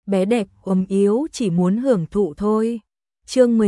bé đẹp ốm yếu chỉ muốn hưởng thụ thôi. Chương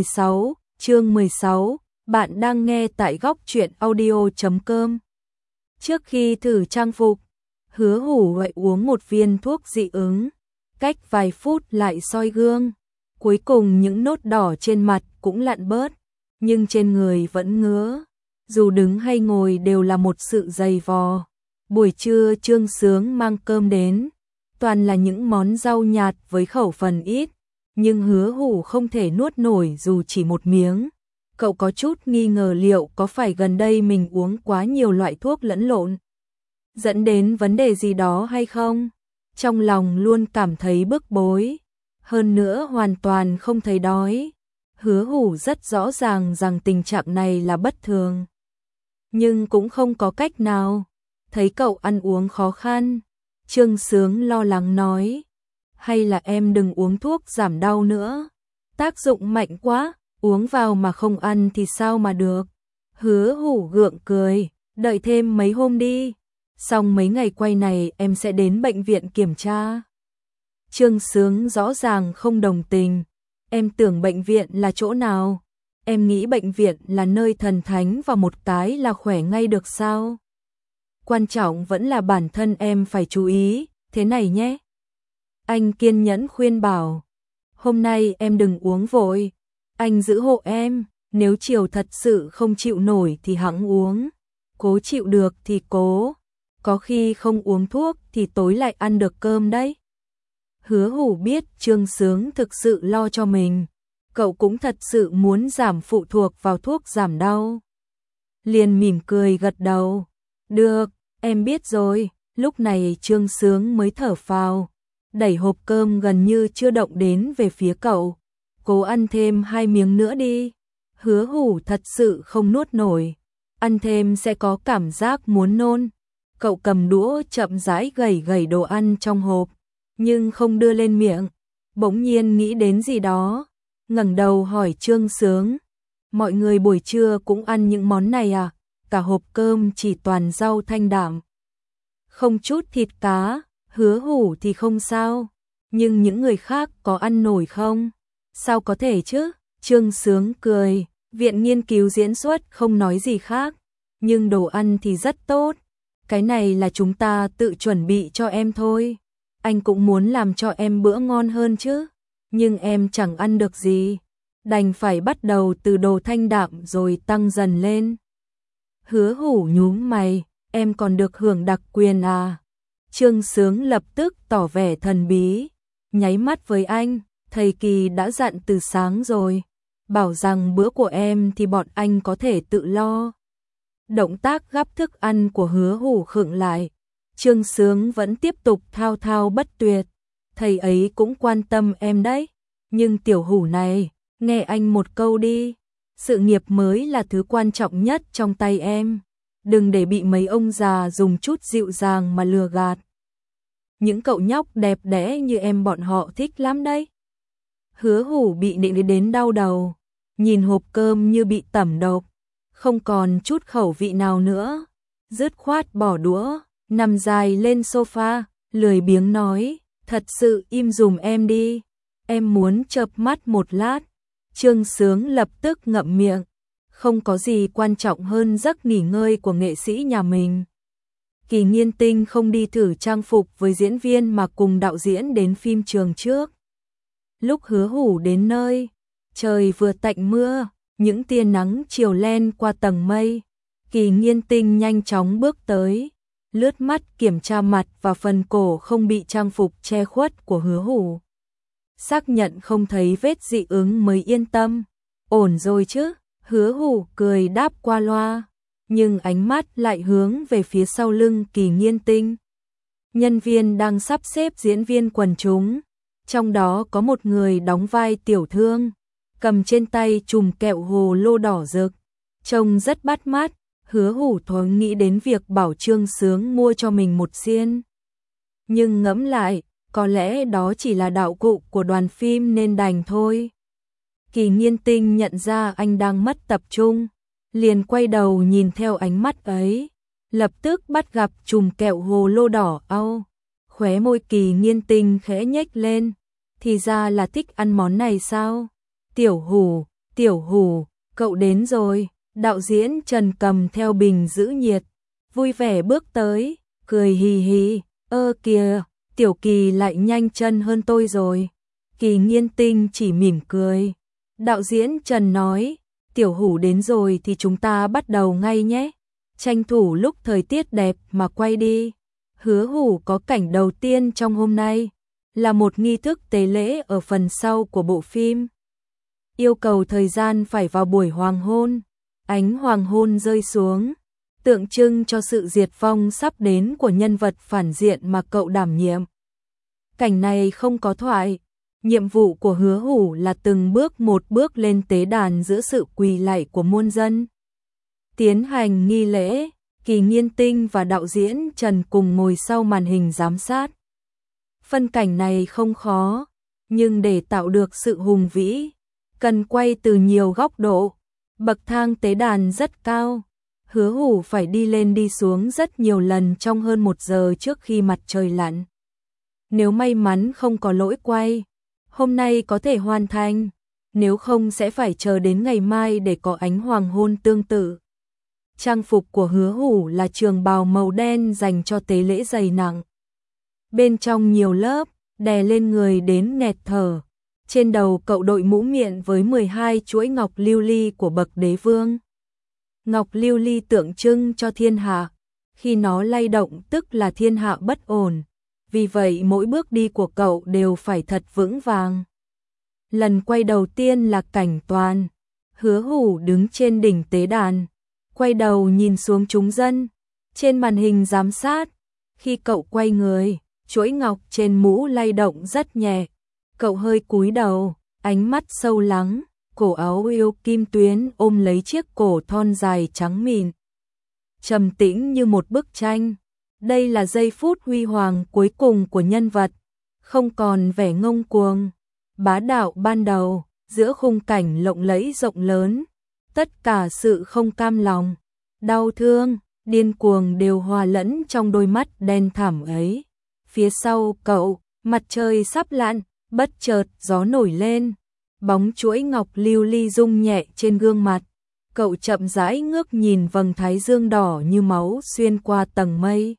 16, bạn đang nghe tại góc truyện audio.com. Trước khi thử trang phục, Hứa Hủ gọi uống một viên thuốc dị ứng, cách vài phút lại soi gương. Cuối cùng những nốt đỏ trên mặt cũng lặn bớt, nhưng trên người vẫn ngứa. Dù đứng hay ngồi đều là một sự dày vò. Buổi trưa Trương Sướng mang cơm đến, toàn là những món rau nhạt với khẩu phần ít, nhưng Hứa Hủ không thể nuốt nổi dù chỉ một miếng. Cậu có chút nghi ngờ liệu có phải gần đây mình uống quá nhiều loại thuốc lẫn lộn, dẫn đến vấn đề gì đó hay không? Trong lòng luôn cảm thấy bức bối, hơn nữa hoàn toàn không thấy đói. Hứa Hủ rất rõ ràng rằng tình trạng này là bất thường, nhưng cũng không có cách nào. Thấy cậu ăn uống khó khăn, Trương Sướng lo lắng nói, hay là em đừng uống thuốc giảm đau nữa, tác dụng mạnh quá, uống vào mà không ăn thì sao mà được. Hứa Hủ gượng cười, đợi thêm mấy hôm đi, xong mấy ngày quay này em sẽ đến bệnh viện kiểm tra. Trương Sướng rõ ràng không đồng tình, em tưởng bệnh viện là chỗ nào? Em nghĩ bệnh viện là nơi thần thánh và một cái là khỏe ngay được sao? Quan trọng vẫn là bản thân em phải chú ý, thế này nhé. Anh kiên nhẫn khuyên bảo, hôm nay em đừng uống vội, anh giữ hộ em, nếu chiều thật sự không chịu nổi thì hẵng uống, cố chịu được thì cố, có khi không uống thuốc thì tối lại ăn được cơm đấy. Hứa Hủ biết Trương Sướng thực sự lo cho mình, cậu cũng thật sự muốn giảm phụ thuộc vào thuốc giảm đau. Liền mỉm cười gật đầu, được, em biết rồi. Lúc này Trương Sướng mới thở phào, đẩy hộp cơm gần như chưa động đến về phía cậu, cố ăn thêm 2 miếng nữa đi. Hứa Hủ thật sự không nuốt nổi, ăn thêm sẽ có cảm giác muốn nôn. Cậu cầm đũa chậm rãi gẩy đồ ăn trong hộp, nhưng không đưa lên miệng. Bỗng nhiên nghĩ đến gì đó, ngẩng đầu hỏi Trương Sướng, mọi người buổi trưa cũng ăn những món này à? Cả hộp cơm chỉ toàn rau thanh đạm, không chút thịt cá. Hứa Hủ thì không sao, nhưng những người khác có ăn nổi không? Sao có thể chứ? Trương Sướng cười, viện nghiên cứu diễn xuất không nói gì khác, nhưng đồ ăn thì rất tốt. Cái này là chúng ta tự chuẩn bị cho em thôi. Anh cũng muốn làm cho em bữa ngon hơn chứ, nhưng em chẳng ăn được gì, đành phải bắt đầu từ đồ thanh đạm rồi tăng dần lên. Hứa Hủ nhún mày, em còn được hưởng đặc quyền à? Trương Sướng lập tức tỏ vẻ thần bí, nháy mắt với anh, thầy Kỳ đã dặn từ sáng rồi, bảo rằng bữa của em thì bọn anh có thể tự lo. Động tác gắp thức ăn của Hứa Hủ khựng lại, Trương Sướng vẫn tiếp tục thao thao bất tuyệt, thầy ấy cũng quan tâm em đấy, nhưng tiểu Hủ này, nghe anh một câu đi, sự nghiệp mới là thứ quan trọng nhất trong tay em, đừng để bị mấy ông già dùng chút dịu dàng mà lừa gạt. Những cậu nhóc đẹp đẽ như em bọn họ thích lắm đấy. Hứa Hủ bị nịnh đến đau đầu, nhìn hộp cơm như bị tẩm độc, không còn chút khẩu vị nào nữa, dứt khoát bỏ đũa, nằm dài lên sofa, lười biếng nói, thật sự im dùm em đi, em muốn chợp mắt một lát. Trương Sướng lập tức ngậm miệng, không có gì quan trọng hơn giấc nghỉ ngơi của nghệ sĩ nhà mình. Kỳ Nghiên Tinh không đi thử trang phục với diễn viên mà cùng đạo diễn đến phim trường trước. Lúc Hứa Hủ đến nơi, trời vừa tạnh mưa, những tia nắng chiều len qua tầng mây. Kỳ Nghiên Tinh nhanh chóng bước tới, lướt mắt kiểm tra mặt và phần cổ không bị trang phục che khuất của Hứa Hủ. Xác nhận không thấy vết dị ứng mới yên tâm. Ổn rồi chứ? Hứa Hủ cười đáp qua loa, nhưng ánh mắt lại hướng về phía sau lưng Kỳ Nghiên Tinh. Nhân viên đang sắp xếp diễn viên quần chúng, trong đó có một người đóng vai tiểu thương, cầm trên tay chùm kẹo hồ lô đỏ rực, trông rất bắt mắt. Hứa Hủ thoáng nghĩ đến việc bảo Trương Sướng mua cho mình một xiên, nhưng ngẫm lại, có lẽ đó chỉ là đạo cụ của đoàn phim nên đành thôi. Kỳ Nghiên Tinh nhận ra anh đang mất tập trung, liền quay đầu nhìn theo ánh mắt ấy, lập tức bắt gặp chùm kẹo hồ lô đỏ au. Khóe môi Kỳ Nghiên Tinh khẽ nhếch lên, thì ra là thích ăn món này sao? Tiểu Hủ, cậu đến rồi. Đạo diễn Trần cầm theo bình giữ nhiệt, vui vẻ bước tới, cười hì hì, ơ kìa, Tiểu Kỳ lại nhanh chân hơn tôi rồi. Kỳ Nghiên Tinh chỉ mỉm cười. Đạo diễn Trần nói, Tiểu Hủ đến rồi thì chúng ta bắt đầu ngay nhé. Tranh thủ lúc thời tiết đẹp mà quay đi. Hứa Hủ có cảnh đầu tiên trong hôm nay, là một nghi thức tế lễ ở phần sau của bộ phim. Yêu cầu thời gian phải vào buổi hoàng hôn. Ánh hoàng hôn rơi xuống, tượng trưng cho sự diệt vong sắp đến của nhân vật phản diện mà cậu đảm nhiệm. Cảnh này không có thoại, nhiệm vụ của Hứa Hủ là từng bước một bước lên tế đàn giữa sự quỳ lạy của muôn dân. Tiến hành nghi lễ, Kỳ Nghiên Tinh và đạo diễn Trần cùng ngồi sau màn hình giám sát. Phân cảnh này không khó, nhưng để tạo được sự hùng vĩ, cần quay từ nhiều góc độ. Bậc thang tế đàn rất cao, Hứa Hủ phải đi lên đi xuống rất nhiều lần trong hơn 1 giờ trước khi mặt trời lặn. Nếu may mắn không có lỗi quay, hôm nay có thể hoàn thành, nếu không sẽ phải chờ đến ngày mai để có ánh hoàng hôn tương tự. Trang phục của Hứa Hủ là trường bào màu đen dành cho tế lễ dày nặng. Bên trong nhiều lớp, đè lên người đến nghẹt thở. Trên đầu cậu đội mũ miện với 12 chuỗi ngọc lưu ly của bậc đế vương. Ngọc lưu ly tượng trưng cho thiên hạ, khi nó lay động tức là thiên hạ bất ổn, vì vậy mỗi bước đi của cậu đều phải thật vững vàng. Lần quay đầu tiên là cảnh toàn, Hứa Hủ đứng trên đỉnh tế đàn, quay đầu nhìn xuống chúng dân, trên màn hình giám sát, khi cậu quay người, chuỗi ngọc trên mũ lay động rất nhẹ. Cậu hơi cúi đầu, ánh mắt sâu lắng, cổ áo yêu kim tuyến ôm lấy chiếc cổ thon dài trắng mịn. Trầm tĩnh như một bức tranh. Đây là giây phút huy hoàng cuối cùng của nhân vật, không còn vẻ ngông cuồng, bá đạo ban đầu, giữa khung cảnh lộng lẫy rộng lớn. Tất cả sự không cam lòng, đau thương, điên cuồng đều hòa lẫn trong đôi mắt đen thẳm ấy. Phía sau cậu, mặt trời sắp lặn. Bất chợt gió nổi lên, bóng chuỗi ngọc lưu ly rung nhẹ trên gương mặt. Cậu chậm rãi ngước nhìn vầng thái dương đỏ như máu xuyên qua tầng mây.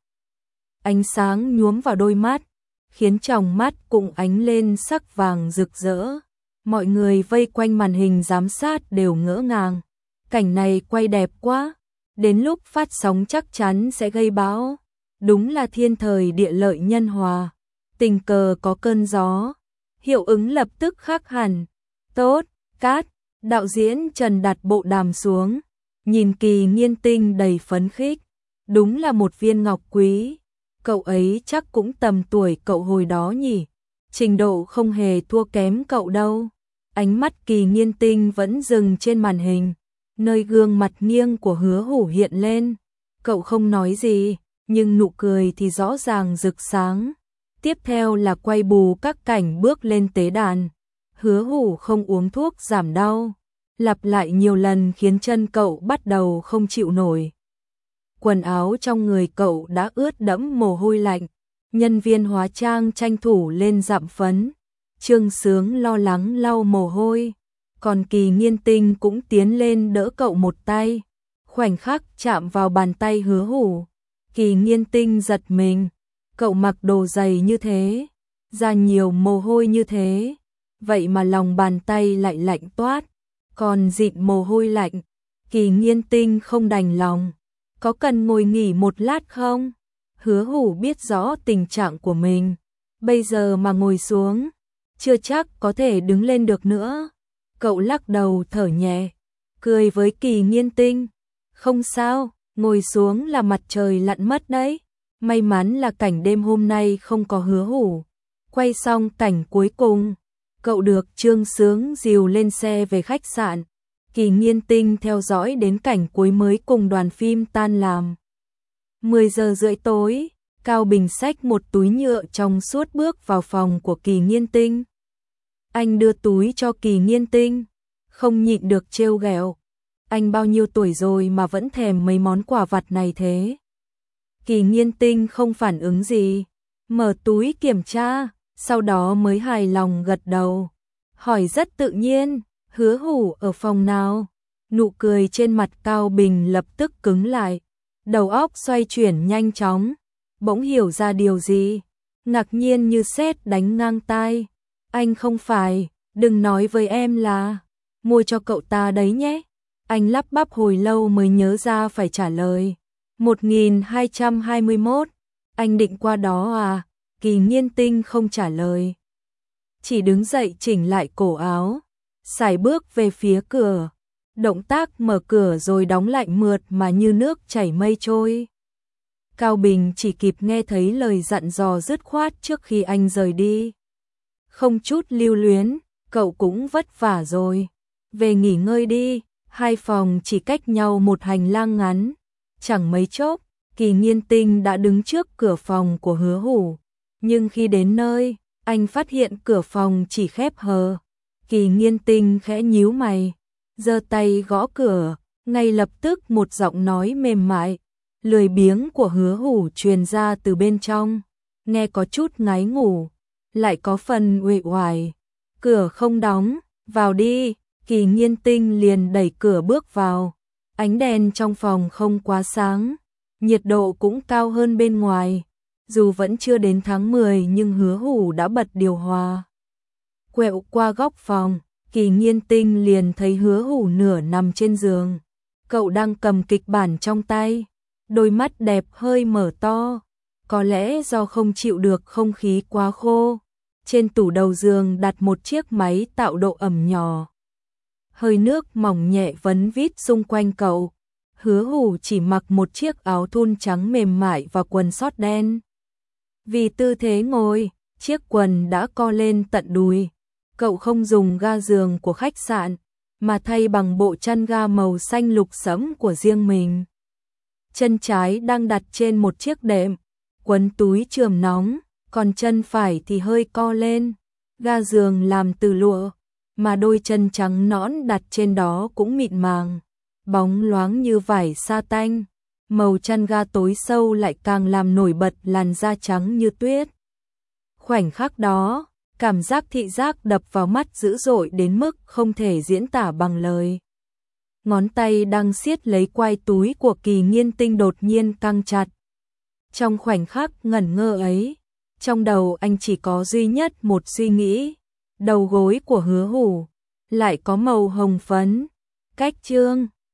Ánh sáng nhuốm vào đôi mắt, khiến tròng mắt cũng ánh lên sắc vàng rực rỡ. Mọi người vây quanh màn hình giám sát đều ngỡ ngàng. Cảnh này quay đẹp quá, đến lúc phát sóng chắc chắn sẽ gây bão. Đúng là thiên thời địa lợi nhân hòa, tình cờ có cơn gió. Hiệu ứng lập tức khác hẳn. Tốt, cát, đạo diễn Trần đặt bộ đàm xuống, nhìn Kỳ Nghiên Tinh đầy phấn khích. Đúng là một viên ngọc quý. Cậu ấy chắc cũng tầm tuổi cậu hồi đó nhỉ. Trình độ không hề thua kém cậu đâu. Ánh mắt Kỳ Nghiên Tinh vẫn dừng trên màn hình, nơi gương mặt nghiêng của Hứa Hủ hiện lên. Cậu không nói gì, nhưng nụ cười thì rõ ràng rực sáng. Tiếp theo là quay bù các cảnh bước lên tế đàn. Hứa Hủ không uống thuốc giảm đau, lặp lại nhiều lần khiến chân cậu bắt đầu không chịu nổi. Quần áo trong người cậu đã ướt đẫm mồ hôi lạnh. Nhân viên hóa trang tranh thủ lên dặm phấn. Trương Sướng lo lắng lau mồ hôi, còn Kỳ Nghiên Tinh cũng tiến lên đỡ cậu một tay. Khoảnh khắc chạm vào bàn tay Hứa Hủ, Kỳ Nghiên Tinh giật mình. Cậu mặc đồ dày như thế, ra nhiều mồ hôi như thế, vậy mà lòng bàn tay lại lạnh toát, còn dịn mồ hôi lạnh. Kỳ Nghiên Tinh không đành lòng. Có cần ngồi nghỉ một lát không? Hứa Hủ biết rõ tình trạng của mình, bây giờ mà ngồi xuống, chưa chắc có thể đứng lên được nữa. Cậu lắc đầu thở nhẹ, cười với Kỳ Nghiên Tinh. Không sao, ngồi xuống là mặt trời lặn mất đấy. May mắn là cảnh đêm hôm nay không có Hứa Hủ. Quay xong cảnh cuối cùng, cậu được Trương Sướng dìu lên xe về khách sạn. Kỳ Nghiên Tinh theo dõi đến cảnh cuối mới cùng đoàn phim tan làm. 10 giờ rưỡi tối, Cao Bình xách một túi nhựa trong suốt bước vào phòng của Kỳ Nghiên Tinh. Anh đưa túi cho Kỳ Nghiên Tinh, không nhịn được trêu ghẹo. Anh bao nhiêu tuổi rồi mà vẫn thèm mấy món quà vặt này thế? Kỳ Nghiên Tinh không phản ứng gì, mở túi kiểm tra, sau đó mới hài lòng gật đầu. Hỏi rất tự nhiên, Hứa Hủ ở phòng nào? Nụ cười trên mặt Cao Bình lập tức cứng lại, đầu óc xoay chuyển nhanh chóng, bỗng hiểu ra điều gì, ngạc nhiên như sét đánh ngang tai. Anh không phải, đừng nói với em là mua cho cậu ta đấy nhé. Anh lắp bắp hồi lâu mới nhớ ra phải trả lời. 1221, anh định qua đó à? Kỳ Nghiên Tinh không trả lời, chỉ đứng dậy chỉnh lại cổ áo, sải bước về phía cửa. Động tác mở cửa rồi đóng lạnh mượt mà như nước chảy mây trôi. Cao Bình chỉ kịp nghe thấy lời dặn dò dứt khoát trước khi anh rời đi. Không chút lưu luyến, cậu cũng vất vả rồi. Về nghỉ ngơi đi, hai phòng chỉ cách nhau một hành lang ngắn. Chẳng mấy chốc, Kỳ Nghiên Tinh đã đứng trước cửa phòng của Hứa Hủ. Nhưng khi đến nơi, anh phát hiện cửa phòng chỉ khép hờ. Kỳ Nghiên Tinh khẽ nhíu mày, giơ tay gõ cửa, ngay lập tức một giọng nói mềm mại, lười biếng của Hứa Hủ truyền ra từ bên trong, nghe có chút ngái ngủ, lại có phần uể oải. Cửa không đóng, vào đi. Kỳ Nghiên Tinh liền đẩy cửa bước vào. Ánh đèn trong phòng không quá sáng, nhiệt độ cũng cao hơn bên ngoài. Dù vẫn chưa đến tháng 10 nhưng Hứa Hủ đã bật điều hòa. Quẹo qua góc phòng, Kỳ Nghiên Tinh liền thấy Hứa Hủ nửa nằm trên giường. Cậu đang cầm kịch bản trong tay, đôi mắt đẹp hơi mở to, có lẽ do không chịu được không khí quá khô. Trên tủ đầu giường đặt một chiếc máy tạo độ ẩm nhỏ. Hơi nước mỏng nhẹ vấn vít xung quanh cậu. Hứa Hủ chỉ mặc một chiếc áo thun trắng mềm mại và quần sót đen. Vì tư thế ngồi, chiếc quần đã co lên tận đùi. Cậu không dùng ga giường của khách sạn, mà thay bằng bộ chăn ga màu xanh lục sẫm của riêng mình. Chân trái đang đặt trên một chiếc đệm, quấn túi chườm nóng, còn chân phải thì hơi co lên. Ga giường làm từ lụa, mà đôi chân trắng nõn đặt trên đó cũng mịn màng, bóng loáng như vải sa tanh. Màu chăn ga tối sâu lại càng làm nổi bật làn da trắng như tuyết. Khoảnh khắc đó, cảm giác thị giác đập vào mắt dữ dội đến mức không thể diễn tả bằng lời. Ngón tay đang siết lấy quai túi của Kỳ Nghiên Tinh đột nhiên căng chặt. Trong khoảnh khắc ngẩn ngơ ấy, trong đầu anh chỉ có duy nhất một suy nghĩ, đầu gối của Hứa Hủ lại có màu hồng phấn. Cách chương